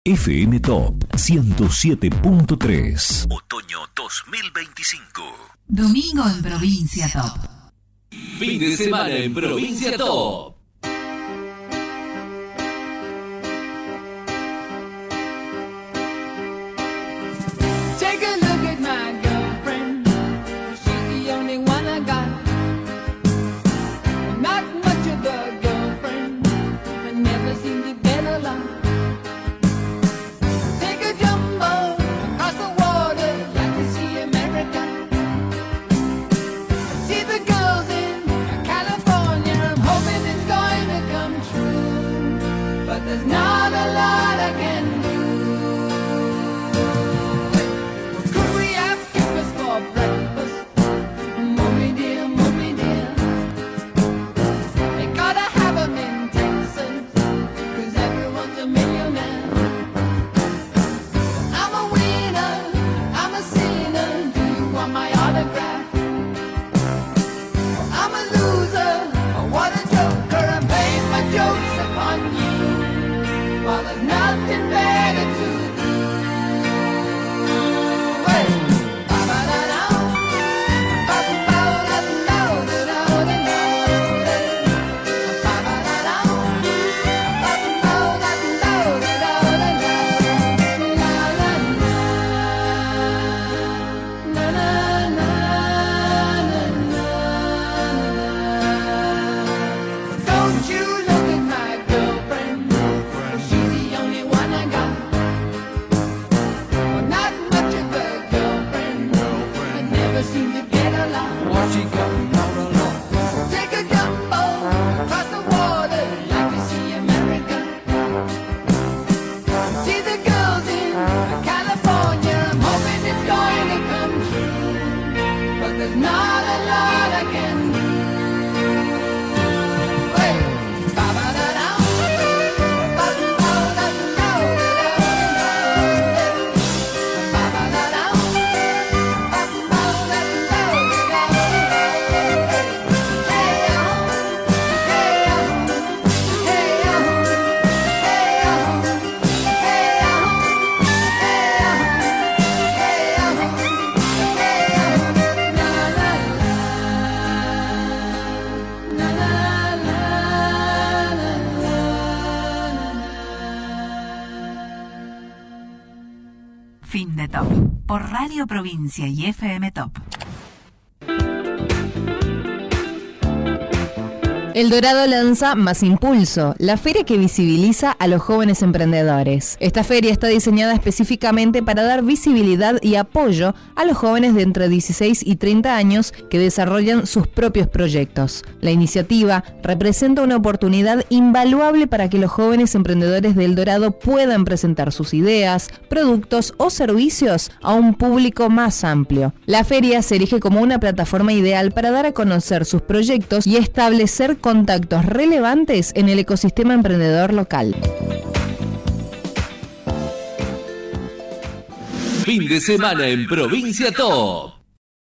FM Top 107.3. Otoño 2025. Domingo en Provincia Top. Fin de semana en Provincia Top. Fin de Top por Radio Provincia y FM Top. El Dorado lanza Más Impulso, la feria que visibiliza a los jóvenes emprendedores. Esta feria está diseñada específicamente para dar visibilidad y apoyo a los jóvenes de entre 16 y 30 años que desarrollan sus propios proyectos. La iniciativa representa una oportunidad invaluable para que los jóvenes emprendedores del Dorado puedan presentar sus ideas, productos o servicios a un público más amplio. La feria se erige como una plataforma ideal para dar a conocer sus proyectos y establecer contactos relevantes en el ecosistema emprendedor local. Fin de semana en Provincia Top.